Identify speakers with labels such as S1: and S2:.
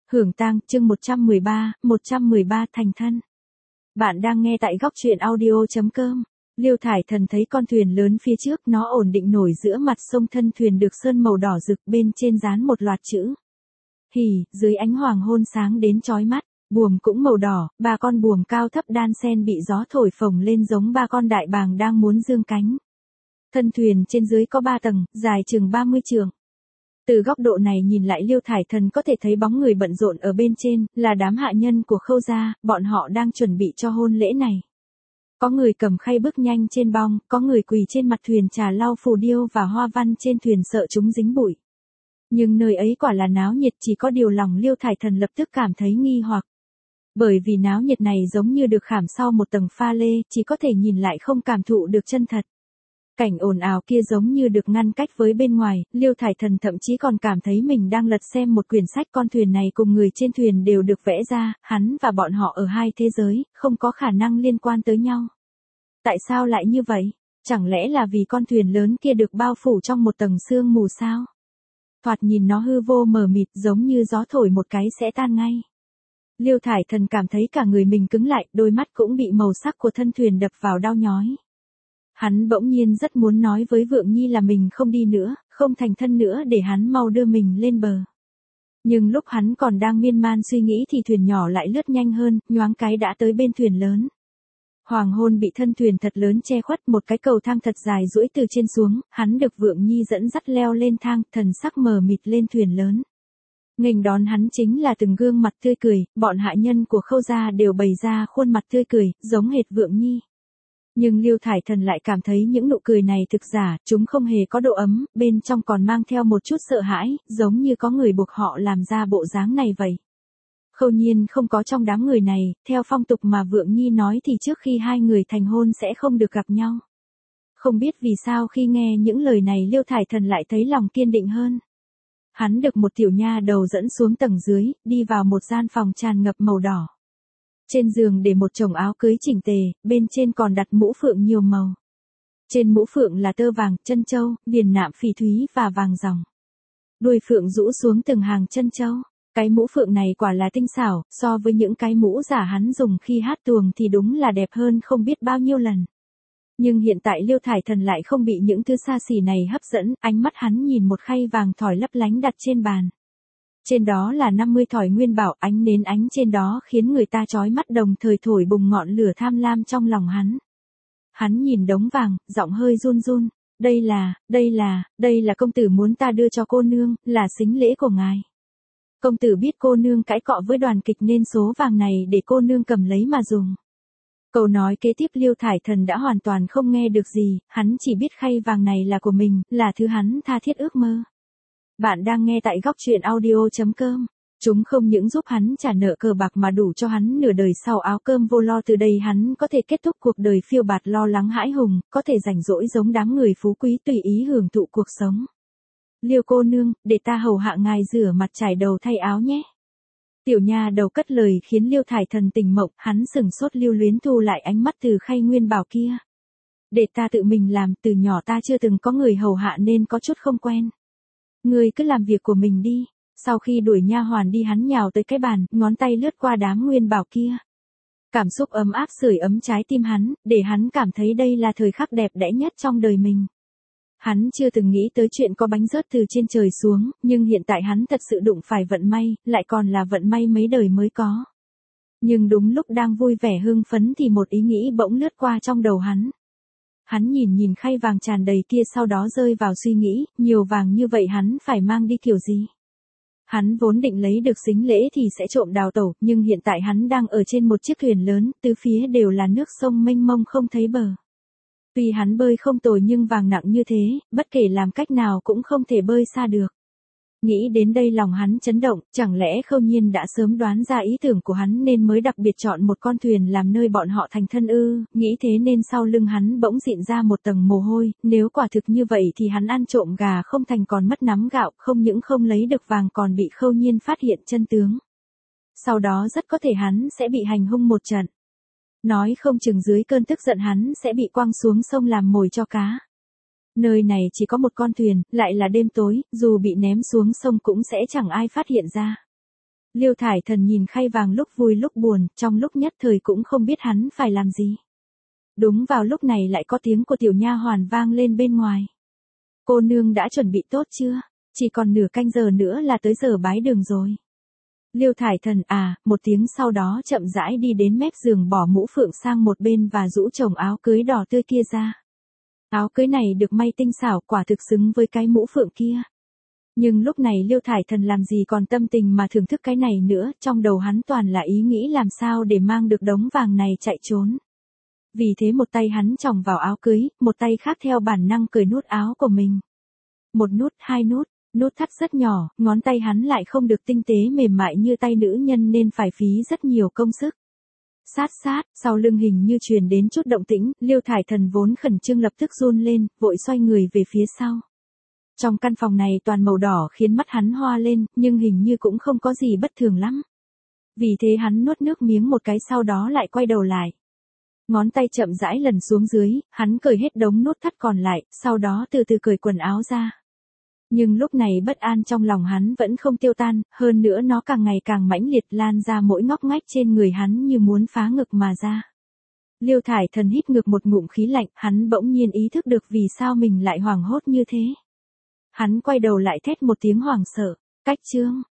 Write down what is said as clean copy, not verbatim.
S1: Hưởng tang, chương 113 thành thân. Bạn đang nghe tại góc truyện audio.com. Liêu Thải Thần thấy con thuyền lớn phía trước, nó ổn định nổi giữa mặt sông, thân thuyền được sơn màu đỏ rực, bên trên dán một loạt chữ hỉ, dưới ánh hoàng hôn sáng đến chói mắt. Buồm cũng màu đỏ, ba con buồm cao thấp đan xen bị gió thổi phồng lên giống ba con đại bàng đang muốn dương cánh. Thân thuyền trên dưới có 3 tầng, dài chừng 30 trượng. Từ góc độ này nhìn lại, Liêu Thải Thần có thể thấy bóng người bận rộn ở bên trên, là đám hạ nhân của Khâu gia, bọn họ đang chuẩn bị cho hôn lễ này. Có người cầm khay bước nhanh trên bong, có người quỳ trên mặt thuyền trà lau phù điêu và hoa văn trên thuyền sợ chúng dính bụi. Nhưng nơi ấy quả là náo nhiệt, chỉ có điều lòng Liêu Thải Thần lập tức cảm thấy nghi hoặc. Bởi vì náo nhiệt này giống như được khảm sau một tầng pha lê, chỉ có thể nhìn lại không cảm thụ được chân thật. Cảnh ồn ào kia giống như được ngăn cách với bên ngoài, Liêu Thải Thần thậm chí còn cảm thấy mình đang lật xem một quyển sách. Con thuyền này cùng người trên thuyền đều được vẽ ra, hắn và bọn họ ở hai thế giới, không có khả năng liên quan tới nhau. Tại sao lại như vậy? Chẳng lẽ là vì con thuyền lớn kia được bao phủ trong một tầng sương mù sao? Thoạt nhìn nó hư vô mờ mịt, giống như gió thổi một cái sẽ tan ngay. Liêu Thải Thần cảm thấy cả người mình cứng lại, đôi mắt cũng bị màu sắc của thân thuyền đập vào đau nhói. Hắn bỗng nhiên rất muốn nói với Vượng Nhi là mình không đi nữa, không thành thân nữa để hắn mau đưa mình lên bờ. Nhưng lúc hắn còn đang miên man suy nghĩ thì thuyền nhỏ lại lướt nhanh hơn, nhoáng cái đã tới bên thuyền lớn. Hoàng hôn bị thân thuyền thật lớn che khuất, một cái cầu thang thật dài duỗi từ trên xuống, hắn được Vượng Nhi dẫn dắt leo lên thang, thần sắc mờ mịt lên thuyền lớn. Nghênh đón hắn chính là từng gương mặt tươi cười, bọn hạ nhân của Khâu gia đều bày ra khuôn mặt tươi cười, giống hệt Vượng Nhi. Nhưng Liêu Thải Thần lại cảm thấy những nụ cười này thực giả, chúng không hề có độ ấm, bên trong còn mang theo một chút sợ hãi, giống như có người buộc họ làm ra bộ dáng này vậy. Khâu Nhiên không có trong đám người này, theo phong tục mà Vượng Nhi nói thì trước khi hai người thành hôn sẽ không được gặp nhau. Không biết vì sao khi nghe những lời này Liêu Thải Thần lại thấy lòng kiên định hơn. Hắn được một tiểu nha đầu dẫn xuống tầng dưới, đi vào một gian phòng tràn ngập màu đỏ. Trên giường để một chồng áo cưới chỉnh tề, bên trên còn đặt mũ phượng nhiều màu. Trên mũ phượng là tơ vàng, chân châu, viền nạm phỉ thúy và vàng ròng. Đuôi phượng rũ xuống từng hàng chân châu. Cái mũ phượng này quả là tinh xảo, so với những cái mũ giả hắn dùng khi hát tuồng thì đúng là đẹp hơn không biết bao nhiêu lần. Nhưng hiện tại Liêu Thải Thần lại không bị những thứ xa xỉ này hấp dẫn, ánh mắt hắn nhìn một khay vàng thỏi lấp lánh đặt trên bàn. Trên đó là 50 thỏi nguyên bảo, ánh nến ánh trên đó khiến người ta chói mắt, đồng thời thổi bùng ngọn lửa tham lam trong lòng hắn. Hắn nhìn đống vàng, giọng hơi run run, đây là công tử muốn ta đưa cho cô nương, là sính lễ của ngài. Công tử biết cô nương cãi cọ với đoàn kịch nên số vàng này để cô nương cầm lấy mà dùng. Câu nói kế tiếp Liêu Thải Thần đã hoàn toàn không nghe được gì, hắn chỉ biết khay vàng này là của mình, là thứ hắn tha thiết ước mơ. Bạn đang nghe tại góc truyện audio.com. Chúng không những giúp hắn trả nợ cờ bạc mà đủ cho hắn nửa đời sau áo cơm vô lo, từ đây hắn có thể kết thúc cuộc đời phiêu bạt lo lắng hãi hùng, có thể rảnh rỗi giống đám người phú quý tùy ý hưởng thụ cuộc sống. Liêu cô nương, để ta hầu hạ ngài rửa mặt trải đầu thay áo nhé. Tiểu nha đầu cất lời khiến Liêu Thải Thần tỉnh mộng, hắn sừng sốt lưu luyến thu lại ánh mắt từ khay nguyên bảo kia. Để ta tự mình làm, từ nhỏ ta chưa từng có người hầu hạ nên có chút không quen. Ngươi cứ làm việc của mình đi. Sau khi đuổi nha hoàn đi, hắn nhào tới cái bàn, ngón tay lướt qua đám nguyên bảo kia. Cảm xúc ấm áp sưởi ấm trái tim hắn, để hắn cảm thấy đây là thời khắc đẹp đẽ nhất trong đời mình. Hắn chưa từng nghĩ tới chuyện có bánh rớt từ trên trời xuống, nhưng hiện tại hắn thật sự đụng phải vận may, lại còn là vận may mấy đời mới có. Nhưng đúng lúc đang vui vẻ hưng phấn thì một ý nghĩ bỗng lướt qua trong đầu hắn. Hắn nhìn khay vàng tràn đầy kia, sau đó rơi vào suy nghĩ, nhiều vàng như vậy hắn phải mang đi kiểu gì? Hắn vốn định lấy được sính lễ thì sẽ trộm đào tẩu, nhưng hiện tại hắn đang ở trên một chiếc thuyền lớn, tứ phía đều là nước sông mênh mông không thấy bờ. Tuy hắn bơi không tồi nhưng vàng nặng như thế, bất kể làm cách nào cũng không thể bơi xa được. Nghĩ đến đây lòng hắn chấn động, chẳng lẽ Khâu Nhiên đã sớm đoán ra ý tưởng của hắn nên mới đặc biệt chọn một con thuyền làm nơi bọn họ thành thân ư? Nghĩ thế nên sau lưng hắn bỗng dịn ra một tầng mồ hôi, nếu quả thực như vậy thì hắn ăn trộm gà không thành còn mất nắm gạo, không những không lấy được vàng còn bị Khâu Nhiên phát hiện chân tướng. Sau đó rất có thể hắn sẽ bị hành hung một trận. Nói không chừng dưới cơn tức giận hắn sẽ bị quăng xuống sông làm mồi cho cá. Nơi này chỉ có một con thuyền, lại là đêm tối, dù bị ném xuống sông cũng sẽ chẳng ai phát hiện ra. Liêu Thải Thần nhìn khay vàng lúc vui lúc buồn, trong lúc nhất thời cũng không biết hắn phải làm gì. Đúng vào lúc này lại có tiếng của tiểu nha hoàn vang lên bên ngoài. Cô nương đã chuẩn bị tốt chưa? Chỉ còn nửa canh giờ nữa là tới giờ bái đường rồi. Liêu Thải Thần một tiếng sau đó chậm rãi đi đến mép giường bỏ mũ phượng sang một bên và rũ chồng áo cưới đỏ tươi kia ra. Áo cưới này được may tinh xảo, quả thực xứng với cái mũ phượng kia. Nhưng lúc này Liêu Thải Thần làm gì còn tâm tình mà thưởng thức cái này nữa, trong đầu hắn toàn là ý nghĩ làm sao để mang được đống vàng này chạy trốn. Vì thế một tay hắn chòng vào áo cưới, một tay khác theo bản năng cởi nút áo của mình. Một nút, hai nút, nút thắt rất nhỏ, ngón tay hắn lại không được tinh tế mềm mại như tay nữ nhân nên phải phí rất nhiều công sức. Sát sát, sau lưng hình như truyền đến chút động tĩnh, Liêu Thải Thần vốn khẩn trương lập tức run lên, vội xoay người về phía sau. Trong căn phòng này toàn màu đỏ khiến mắt hắn hoa lên, nhưng hình như cũng không có gì bất thường lắm. Vì thế hắn nuốt nước miếng một cái sau đó lại quay đầu lại. Ngón tay chậm rãi lần xuống dưới, hắn cởi hết đống nút thắt còn lại, sau đó từ từ cởi quần áo ra. Nhưng lúc này bất an trong lòng hắn vẫn không tiêu tan, hơn nữa nó càng ngày càng mãnh liệt lan ra mỗi ngóc ngách trên người hắn như muốn phá ngực mà ra. Liêu Thải Thần hít ngược một ngụm khí lạnh, hắn bỗng nhiên ý thức được vì sao mình lại hoảng hốt như thế. Hắn quay đầu lại thét một tiếng hoảng sợ, cách chương.